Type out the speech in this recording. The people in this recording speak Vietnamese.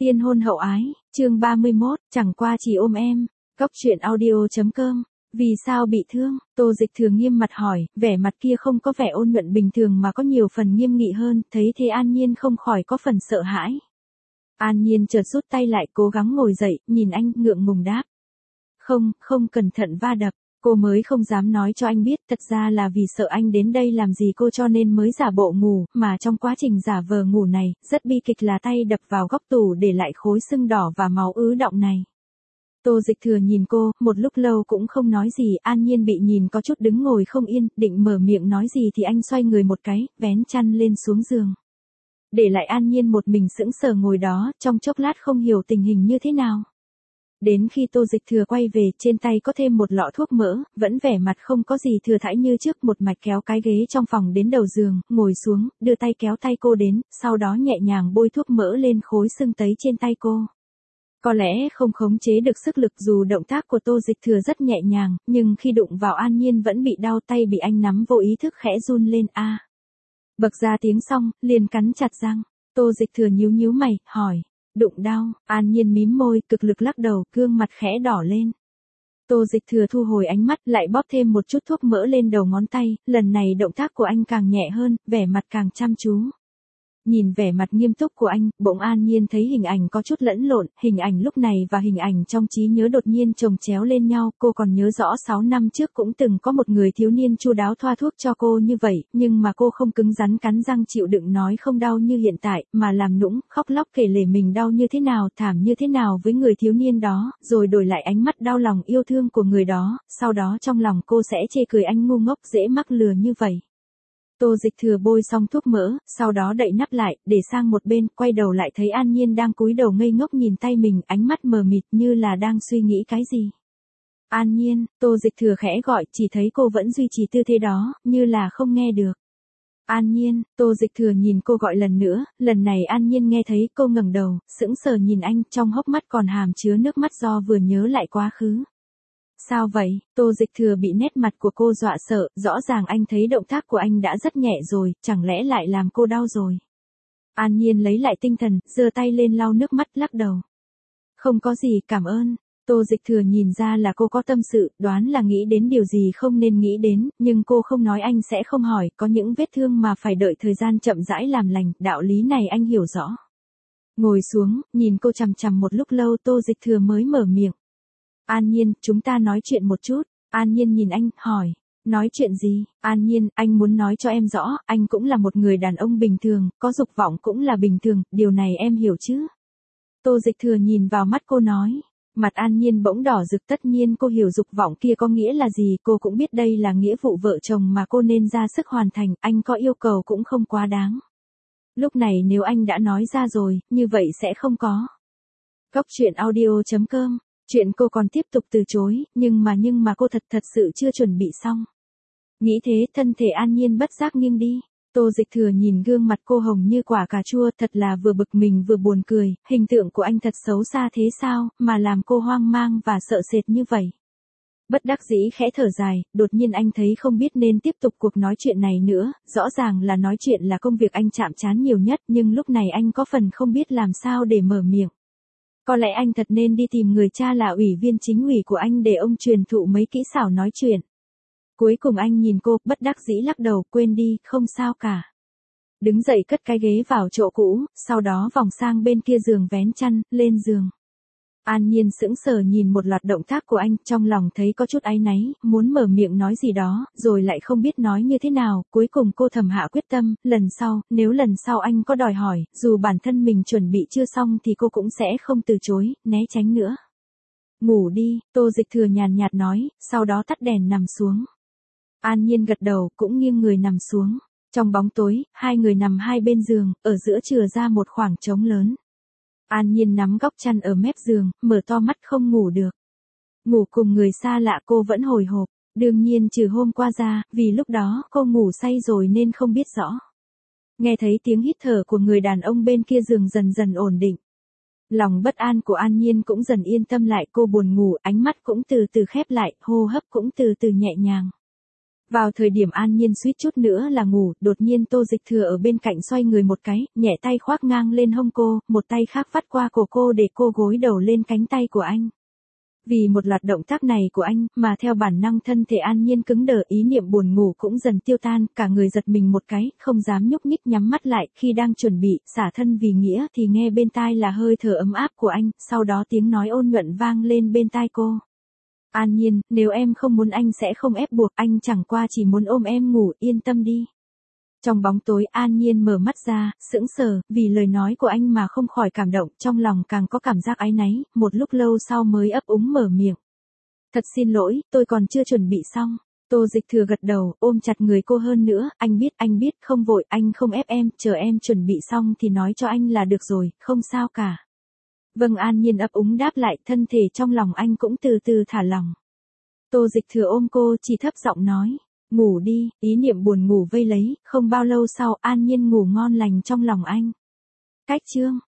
Tiên hôn hậu ái, chương 31, chẳng qua chỉ ôm em. Cóc truyện audio.com. Vì sao bị thương? Tô Dịch Thừa nghiêm mặt hỏi, vẻ mặt kia không có vẻ ôn nhuận bình thường mà có nhiều phần nghiêm nghị hơn, thấy thế An Nhiên không khỏi có phần sợ hãi. An Nhiên chợt rút tay lại, cố gắng ngồi dậy, nhìn anh, ngượng ngùng đáp. Không cẩn thận va đập. Cô mới không dám nói cho anh biết, thật ra là vì sợ anh đến đây làm gì cô cho nên mới giả bộ ngủ, mà trong quá trình giả vờ ngủ này, rất bi kịch là tay đập vào góc tủ để lại khối sưng đỏ và máu ứ đọng này. Tô Dịch Thừa nhìn cô, một lúc lâu cũng không nói gì, An Nhiên bị nhìn có chút đứng ngồi không yên, định mở miệng nói gì thì anh xoay người một cái, vén chăn lên xuống giường. Để lại An Nhiên một mình sững sờ ngồi đó, trong chốc lát không hiểu tình hình như thế nào. Đến khi Tô Dịch Thừa quay về, trên tay có thêm một lọ thuốc mỡ, vẫn vẻ mặt không có gì thừa thãi như trước, một mạch kéo cái ghế trong phòng đến đầu giường, ngồi xuống, đưa tay kéo tay cô đến, sau đó nhẹ nhàng bôi thuốc mỡ lên khối sưng tấy trên tay cô. Có lẽ không khống chế được sức lực dù động tác của Tô Dịch Thừa rất nhẹ nhàng, nhưng khi đụng vào An Nhiên vẫn bị đau, tay bị anh nắm vô ý thức khẽ run lên a. Bật ra tiếng xong, liền cắn chặt răng. Tô Dịch Thừa nhíu mày, hỏi. Đụng đau, An Nhiên mím môi, cực lực lắc đầu, gương mặt khẽ đỏ lên. Tô Dịch Thừa thu hồi ánh mắt, lại bóp thêm một chút thuốc mỡ lên đầu ngón tay, lần này động tác của anh càng nhẹ hơn, vẻ mặt càng chăm chú. Nhìn vẻ mặt nghiêm túc của anh, bỗng An Nhiên thấy hình ảnh có chút lẫn lộn, hình ảnh lúc này và hình ảnh trong trí nhớ đột nhiên chồng chéo lên nhau, cô còn nhớ rõ 6 năm trước cũng từng có một người thiếu niên chu đáo thoa thuốc cho cô như vậy, nhưng mà cô không cứng rắn cắn răng chịu đựng nói không đau như hiện tại, mà làm nũng, khóc lóc kể lể mình đau như thế nào, thảm như thế nào với người thiếu niên đó, rồi đổi lại ánh mắt đau lòng yêu thương của người đó, sau đó trong lòng cô sẽ chê cười anh ngu ngốc dễ mắc lừa như vậy. Tô Dịch Thừa bôi xong thuốc mỡ, sau đó đậy nắp lại, để sang một bên, quay đầu lại thấy An Nhiên đang cúi đầu ngây ngốc nhìn tay mình, ánh mắt mờ mịt như là đang suy nghĩ cái gì. An Nhiên, Tô Dịch Thừa khẽ gọi, chỉ thấy cô vẫn duy trì tư thế đó, như là không nghe được. An Nhiên, Tô Dịch Thừa nhìn cô gọi lần nữa, lần này An Nhiên nghe thấy, cô ngẩng đầu, sững sờ nhìn anh, trong hốc mắt còn hàm chứa nước mắt do vừa nhớ lại quá khứ. Sao vậy? Tô Dịch Thừa bị nét mặt của cô dọa sợ, rõ ràng anh thấy động tác của anh đã rất nhẹ rồi, chẳng lẽ lại làm cô đau rồi. An Nhiên lấy lại tinh thần, giơ tay lên lau nước mắt lắc đầu. Không có gì, cảm ơn. Tô Dịch Thừa nhìn ra là cô có tâm sự, đoán là nghĩ đến điều gì không nên nghĩ đến, nhưng cô không nói anh sẽ không hỏi, có những vết thương mà phải đợi thời gian chậm rãi làm lành, đạo lý này anh hiểu rõ. Ngồi xuống, nhìn cô chằm chằm một lúc lâu Tô Dịch Thừa mới mở miệng. An Nhiên, chúng ta nói chuyện một chút. An Nhiên nhìn anh, hỏi. Nói chuyện gì? An Nhiên, anh muốn nói cho em rõ, anh cũng là một người đàn ông bình thường, có dục vọng cũng là bình thường, điều này em hiểu chứ? Tô Dịch Thừa nhìn vào mắt cô nói. Mặt An Nhiên bỗng đỏ rực, tất nhiên cô hiểu dục vọng kia có nghĩa là gì, cô cũng biết đây là nghĩa vụ vợ chồng mà cô nên ra sức hoàn thành, anh có yêu cầu cũng không quá đáng. Lúc này nếu anh đã nói ra rồi, như vậy sẽ không có. Cóc truyện audio.com. Chuyện cô còn tiếp tục từ chối, nhưng mà cô thật sự chưa chuẩn bị xong. Nghĩ thế, thân thể An Nhiên bất giác nghiêng đi. Tô Dịch Thừa nhìn gương mặt cô hồng như quả cà chua, thật là vừa bực mình vừa buồn cười, hình tượng của anh thật xấu xa thế sao, mà làm cô hoang mang và sợ sệt như vậy. Bất đắc dĩ khẽ thở dài, đột nhiên anh thấy không biết nên tiếp tục cuộc nói chuyện này nữa, rõ ràng là nói chuyện là công việc anh chạm trán nhiều nhất, nhưng lúc này anh có phần không biết làm sao để mở miệng. Có lẽ anh thật nên đi tìm người cha là ủy viên chính ủy của anh để ông truyền thụ mấy kỹ xảo nói chuyện. Cuối cùng anh nhìn cô, bất đắc dĩ lắc đầu, quên đi, không sao cả. Đứng dậy cất cái ghế vào chỗ cũ, sau đó vòng sang bên kia giường vén chăn, lên giường. An Nhiên sững sờ nhìn một loạt động tác của anh, trong lòng thấy có chút áy náy, muốn mở miệng nói gì đó, rồi lại không biết nói như thế nào, cuối cùng cô thầm hạ quyết tâm, lần sau, nếu lần sau anh có đòi hỏi, dù bản thân mình chuẩn bị chưa xong thì cô cũng sẽ không từ chối, né tránh nữa. Ngủ đi, Tô Dịch Thừa nhàn nhạt nói, sau đó tắt đèn nằm xuống. An Nhiên gật đầu, cũng nghiêng người nằm xuống. Trong bóng tối, hai người nằm hai bên giường, ở giữa chừa ra một khoảng trống lớn. An Nhiên nắm góc chăn ở mép giường, mở to mắt không ngủ được. Ngủ cùng người xa lạ cô vẫn hồi hộp, đương nhiên trừ hôm qua ra, vì lúc đó cô ngủ say rồi nên không biết rõ. Nghe thấy tiếng hít thở của người đàn ông bên kia giường dần dần ổn định. Lòng bất an của An Nhiên cũng dần yên tâm lại, cô buồn ngủ, ánh mắt cũng từ từ khép lại, hô hấp cũng từ từ nhẹ nhàng. Vào thời điểm An Nhiên suýt chút nữa là ngủ, đột nhiên Tô Dịch Thừa ở bên cạnh xoay người một cái, nhẹ tay khoác ngang lên hông cô, một tay khác vắt qua cổ cô để cô gối đầu lên cánh tay của anh. Vì một loạt động tác này của anh, mà theo bản năng thân thể An Nhiên cứng đờ, ý niệm buồn ngủ cũng dần tiêu tan, cả người giật mình một cái, không dám nhúc nhích, nhắm mắt lại, khi đang chuẩn bị xả thân vì nghĩa thì nghe bên tai là hơi thở ấm áp của anh, sau đó tiếng nói ôn nhuận vang lên bên tai cô. An Nhiên, nếu em không muốn anh sẽ không ép buộc, anh chẳng qua chỉ muốn ôm em ngủ, yên tâm đi. Trong bóng tối An Nhiên mở mắt ra, sững sờ, vì lời nói của anh mà không khỏi cảm động, trong lòng càng có cảm giác áy náy, một lúc lâu sau mới ấp úng mở miệng. Thật xin lỗi, tôi còn chưa chuẩn bị xong. Tô Dịch Thừa gật đầu, ôm chặt người cô hơn nữa, anh biết, không vội, anh không ép em, chờ em chuẩn bị xong thì nói cho anh là được rồi, không sao cả. Vâng, An Nhiên ấp úng đáp lại, thân thể trong lòng anh cũng từ từ thả lỏng. Tô Dịch Thừa ôm cô, chỉ thấp giọng nói. Ngủ đi, ý niệm buồn ngủ vây lấy, không bao lâu sau An Nhiên ngủ ngon lành trong lòng anh. Cách chương